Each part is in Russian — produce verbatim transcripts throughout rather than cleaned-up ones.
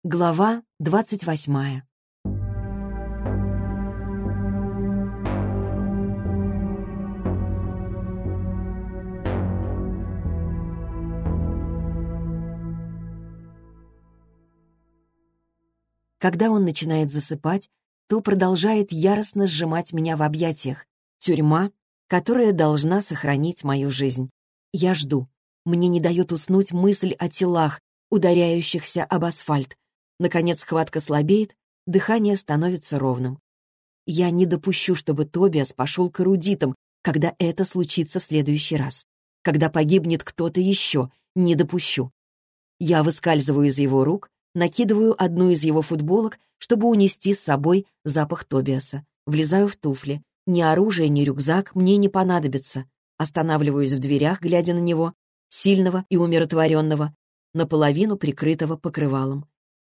Глава двадцать восьмая. Когда он начинает засыпать, то продолжает яростно сжимать меня в объятиях. Тюрьма, которая должна сохранить мою жизнь. Я жду. Мне не дает уснуть мысль о телах, ударяющихся об асфальт. Наконец схватка слабеет, дыхание становится ровным. Я не допущу, чтобы Тобиас пошел к эрудитам, когда это случится в следующий раз. Когда погибнет кто-то еще, не допущу. Я выскальзываю из его рук, накидываю одну из его футболок, чтобы унести с собой запах Тобиаса. Влезаю в туфли. Ни оружие, ни рюкзак мне не понадобится. Останавливаюсь в дверях, глядя на него, сильного и умиротворенного, наполовину прикрытого покрывалом.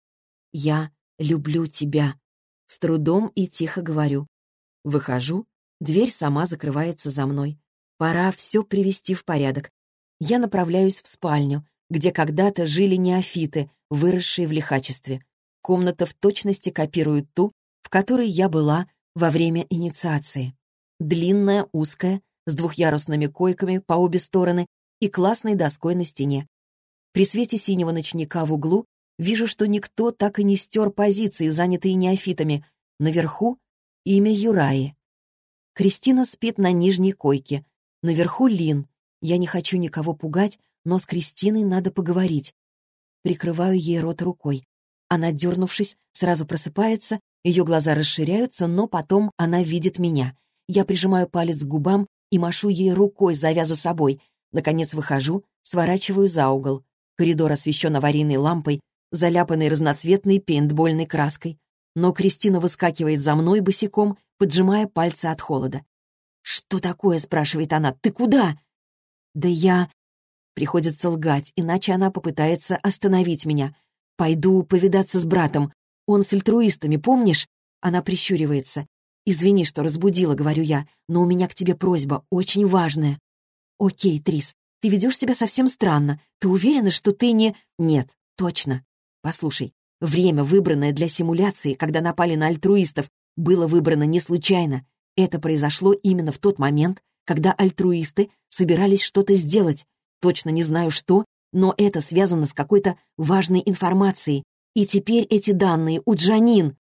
«Я люблю тебя», — с трудом и тихо говорю. Выхожу, дверь сама закрывается за мной. Пора все привести в порядок. Я направляюсь в спальню, где когда-то жили неофиты, выросшие в лихачестве. Комната в точности копирует ту, в которой я была во время инициации. Длинная, узкая, с двухъярусными койками по обе стороны и классной доской на стене. При свете синего ночника в углу вижу, что никто так и не стер позиции, занятые неофитами. Наверху имя Юраи. Кристина спит на нижней койке. Наверху Лин. Я не хочу никого пугать, но с Кристиной надо поговорить. Прикрываю ей рот рукой. Она, дернувшись, сразу просыпается, ее глаза расширяются, но потом она видит меня. Я прижимаю палец к губам и машу ей рукой, зовя за собой. Наконец выхожу, сворачиваю за угол. Коридор освещен аварийной лампой, заляпанной разноцветной пейнтбольной краской. Но Кристина выскакивает за мной босиком, поджимая пальцы от холода. «Что такое?» — спрашивает она. «Ты куда?» «Да я...» Приходится лгать, иначе она попытается остановить меня. «Пойду повидаться с братом. Он с альтруистами, помнишь?» Она прищуривается. «Извини, что разбудила», — говорю я, «но у меня к тебе просьба, очень важная». «Окей, Трис, ты ведешь себя совсем странно. Ты уверена, что ты не...» «Нет, точно. Послушай, время, выбранное для симуляции, когда напали на альтруистов, было выбрано не случайно. Это произошло именно в тот момент, когда альтруисты собирались что-то сделать. Точно не знаю что, но это связано с какой-то важной информацией. И теперь эти данные у Джанин».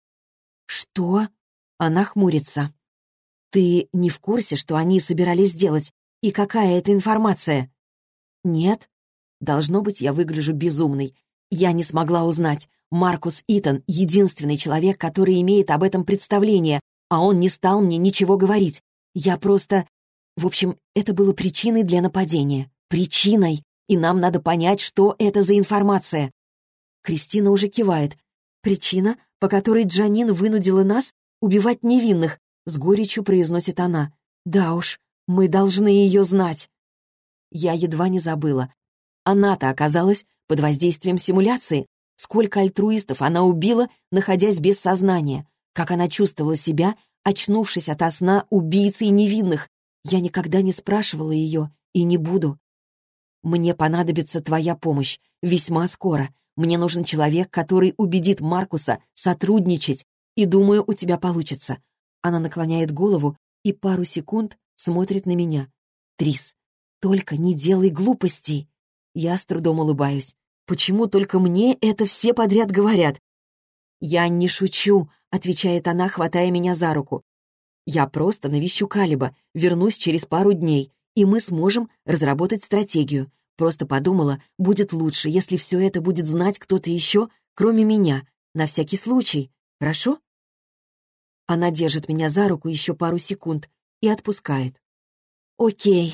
«Что?» Она хмурится. «Ты не в курсе, что они собирались сделать? И какая это информация?» «Нет». Должно быть, я выгляжу безумной. Я не смогла узнать. Маркус Итан — единственный человек, который имеет об этом представление, а он не стал мне ничего говорить. Я просто... В общем, это было причиной для нападения. Причиной. И нам надо понять, что это за информация. Кристина уже кивает. «Причина, по которой Джанин вынудила нас убивать невинных», — с горечью произносит она. «Да уж, мы должны ее знать». Я едва не забыла. Она-то оказалась под воздействием симуляции. Сколько альтруистов она убила, находясь без сознания. Как она чувствовала себя, очнувшись ото сна убийцей невинных. Я никогда не спрашивала ее и не буду. «Мне понадобится твоя помощь. Весьма скоро. Мне нужен человек, который убедит Маркуса сотрудничать. И думаю, у тебя получится». Она наклоняет голову и пару секунд смотрит на меня. «Трис, только не делай глупостей». Я с трудом улыбаюсь. «Почему только мне это все подряд говорят?» «Я не шучу», — отвечает она, хватая меня за руку. «Я просто навещу Калиба, вернусь через пару дней, и мы сможем разработать стратегию. Просто подумала, будет лучше, если все это будет знать кто-то еще, кроме меня, на всякий случай. Хорошо?» Она держит меня за руку еще пару секунд и отпускает. «Окей».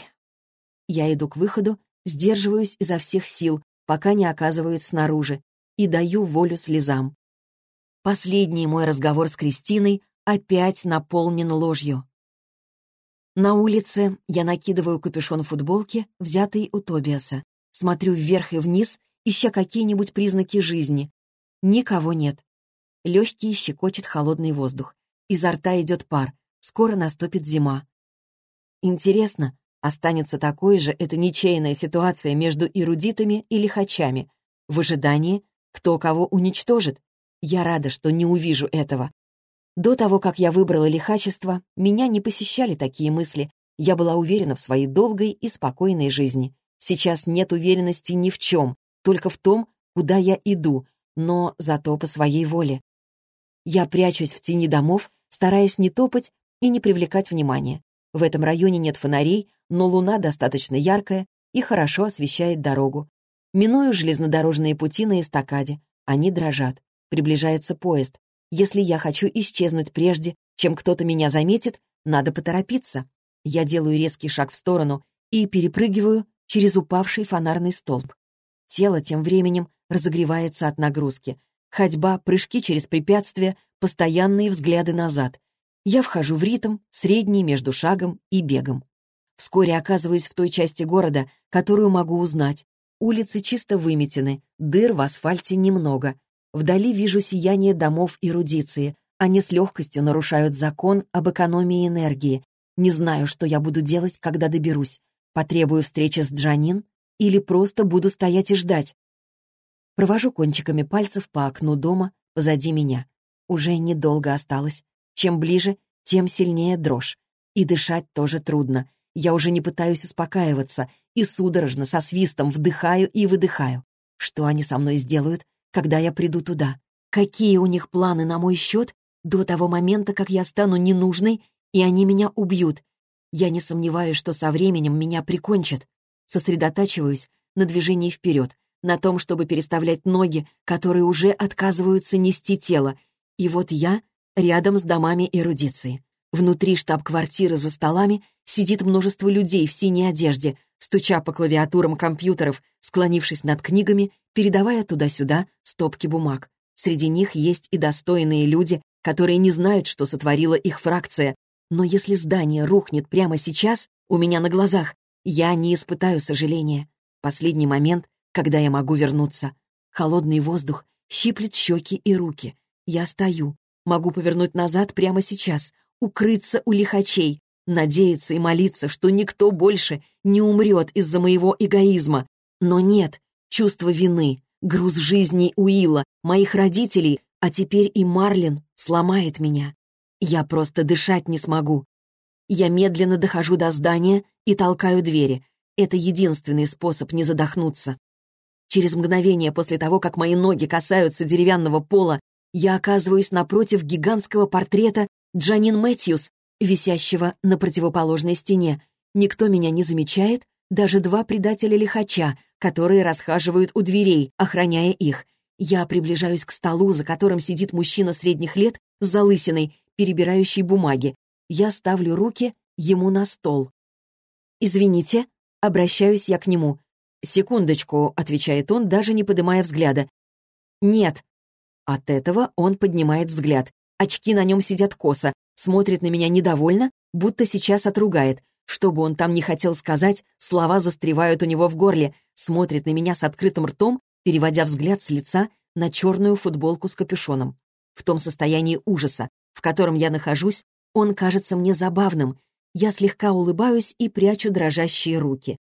Я иду к выходу, сдерживаюсь изо всех сил, пока не оказываюсь снаружи, и даю волю слезам. Последний мой разговор с Кристиной опять наполнен ложью. На улице я накидываю капюшон футболки, взятый у Тобиаса. Смотрю вверх и вниз, ища какие-нибудь признаки жизни. Никого нет. Легкие щекочет холодный воздух. Изо рта идет пар. Скоро наступит зима. Интересно, останется такой же эта ничейная ситуация между эрудитами и лихачами, в ожидании, кто кого уничтожит, Я рада, что не увижу этого. До того, как я выбрала лихачество, меня не посещали такие мысли. Я была уверена в своей долгой и спокойной жизни. Сейчас нет уверенности ни в чем, только в том, куда я иду, но зато по своей воле. Я прячусь в тени домов, стараясь не топать и не привлекать внимания. В этом районе нет фонарей, но луна достаточно яркая и хорошо освещает дорогу. Миную железнодорожные пути на эстакаде. Они дрожат. Приближается поезд. Если я хочу исчезнуть прежде, чем кто-то меня заметит, надо поторопиться. Я делаю резкий шаг в сторону и перепрыгиваю через упавший фонарный столб. Тело тем временем разогревается от нагрузки. Ходьба, прыжки через препятствия, постоянные взгляды назад. Я вхожу в ритм, средний между шагом и бегом. Вскоре оказываюсь в той части города, которую могу узнать. Улицы чисто выметены, дыр в асфальте немного. Вдали вижу сияние домов эрудиции. Они с легкостью нарушают закон об экономии энергии. Не знаю, что я буду делать, когда доберусь. Потребую встречи с Джанин или просто буду стоять и ждать. Провожу кончиками пальцев по окну дома позади меня. Уже недолго осталось. Чем ближе, тем сильнее дрожь. И дышать тоже трудно. Я уже не пытаюсь успокаиваться и судорожно со свистом вдыхаю и выдыхаю. Что они со мной сделают, когда я приду туда? Какие у них планы на мой счет до того момента, как я стану ненужной, и они меня убьют? Я не сомневаюсь, что со временем меня прикончат. Сосредотачиваюсь на движении вперед, на том, чтобы переставлять ноги, которые уже отказываются нести тело. И вот я рядом с домами эрудиции. Внутри штаб-квартиры за столами сидит множество людей в синей одежде, стуча по клавиатурам компьютеров, склонившись над книгами, передавая туда-сюда стопки бумаг. Среди них есть и достойные люди, которые не знают, что сотворила их фракция. Но если здание рухнет прямо сейчас, у меня на глазах, я не испытаю сожаления. Последний момент, когда я могу вернуться. Холодный воздух щиплет щеки и руки. Я стою, могу повернуть назад прямо сейчас, укрыться у лихачей, надеяться и молиться, что никто больше не умрет из-за моего эгоизма. Но нет, чувство вины, груз жизни Уилла, моих родителей, а теперь и Марлин сломает меня. Я просто дышать не смогу. Я медленно дохожу до здания и толкаю двери. Это единственный способ не задохнуться. Через мгновение после того, как мои ноги касаются деревянного пола, я оказываюсь напротив гигантского портрета Джанин Мэтьюс, висящего на противоположной стене. Никто меня не замечает, даже два предателя-лихача, которые расхаживают у дверей, охраняя их. Я приближаюсь к столу, за которым сидит мужчина средних лет с залысиной, перебирающий бумаги. Я ставлю руки ему на стол. «Извините», — обращаюсь я к нему. «Секундочку», — отвечает он, даже не поднимая взгляда. «Нет». От этого он поднимает взгляд. Очки на нем сидят косо, смотрит на меня недовольно, будто сейчас отругает. Что бы он там ни хотел сказать, слова застревают у него в горле, смотрит на меня с открытым ртом, переводя взгляд с лица на черную футболку с капюшоном. В том состоянии ужаса, в котором я нахожусь, он кажется мне забавным. Я слегка улыбаюсь и прячу дрожащие руки.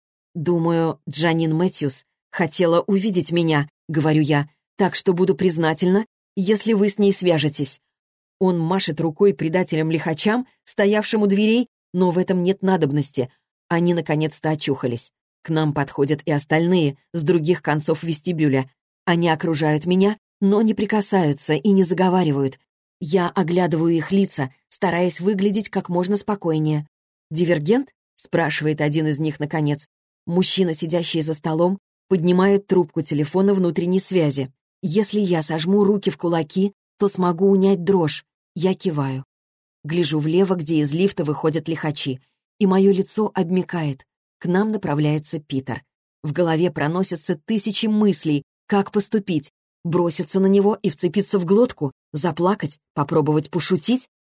«Думаю, Джанин Мэтьюс хотела увидеть меня», — говорю я, «так что буду признательна, если вы с ней свяжетесь». Он машет рукой предателям-лихачам, стоявшим у дверей, но в этом нет надобности. Они наконец-то очухались. К нам подходят и остальные с других концов вестибюля. Они окружают меня, но не прикасаются и не заговаривают. Я оглядываю их лица, стараясь выглядеть как можно спокойнее. «Дивергент?» — спрашивает один из них наконец. Мужчина, сидящий за столом, поднимает трубку телефона внутренней связи. Если я сожму руки в кулаки, то смогу унять дрожь. Я киваю. Гляжу влево, где из лифта выходят лихачи, и мое лицо обмякает. К нам направляется Питер. В голове проносятся тысячи мыслей, как поступить. Броситься на него и вцепиться в глотку, заплакать, попробовать пошутить.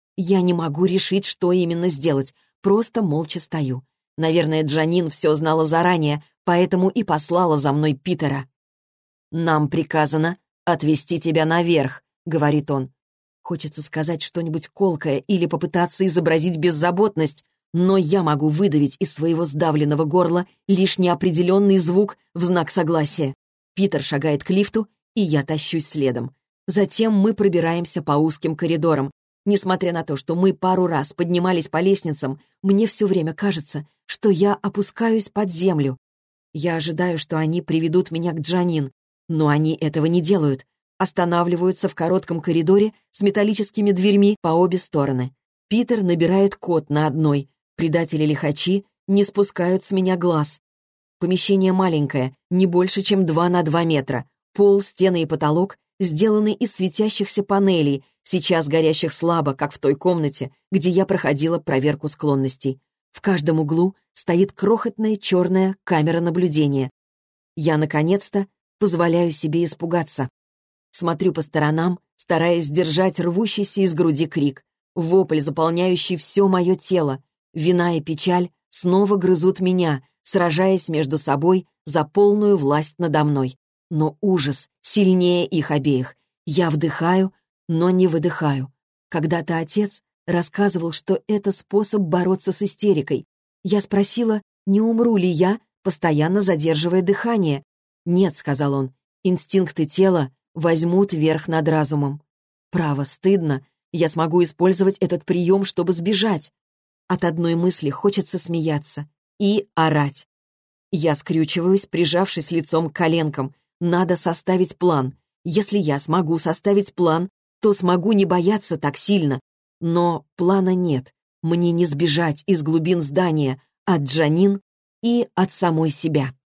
Я не могу решить, что именно сделать, просто молча стою. Наверное, Джанин все знала заранее, поэтому и послала за мной Питера. «Нам приказано отвезти тебя наверх», — говорит он. Хочется сказать что-нибудь колкое или попытаться изобразить беззаботность, но я могу выдавить из своего сдавленного горла лишь неопределенный звук в знак согласия. Питер шагает к лифту, и я тащусь следом. Затем мы пробираемся по узким коридорам. Несмотря на то, что мы пару раз поднимались по лестницам, мне все время кажется, что я опускаюсь под землю. Я ожидаю, что они приведут меня к Джанин, но они этого не делают. Останавливаются в коротком коридоре с металлическими дверьми по обе стороны. Питер набирает код на одной. Предатели-лихачи не спускают с меня глаз. Помещение маленькое, не больше, чем два на два метра. Пол, стены и потолок сделаны из светящихся панелей, сейчас горящих слабо, как в той комнате, где я проходила проверку склонностей. В каждом углу стоит крохотная черная камера наблюдения. Я, наконец-то, позволяю себе испугаться. Смотрю по сторонам, стараясь сдержать рвущийся из груди крик. Вопль, заполняющий все мое тело. Вина и печаль снова грызут меня, сражаясь между собой за полную власть надо мной. Но ужас сильнее их обеих. Я вдыхаю, но не выдыхаю. Когда-то отец рассказывал, что это способ бороться с истерикой. Я спросила, не умру ли я, постоянно задерживая дыхание. «Нет», — сказал он, — «инстинкты тела возьмут верх над разумом». Право, стыдно. Я смогу использовать этот прием, чтобы сбежать. От одной мысли хочется смеяться и орать. Я скрючиваюсь, прижавшись лицом к коленкам. Надо составить план. Если я смогу составить план, то смогу не бояться так сильно. Но плана нет. Мне не сбежать из глубин здания от Джанин и от самой себя.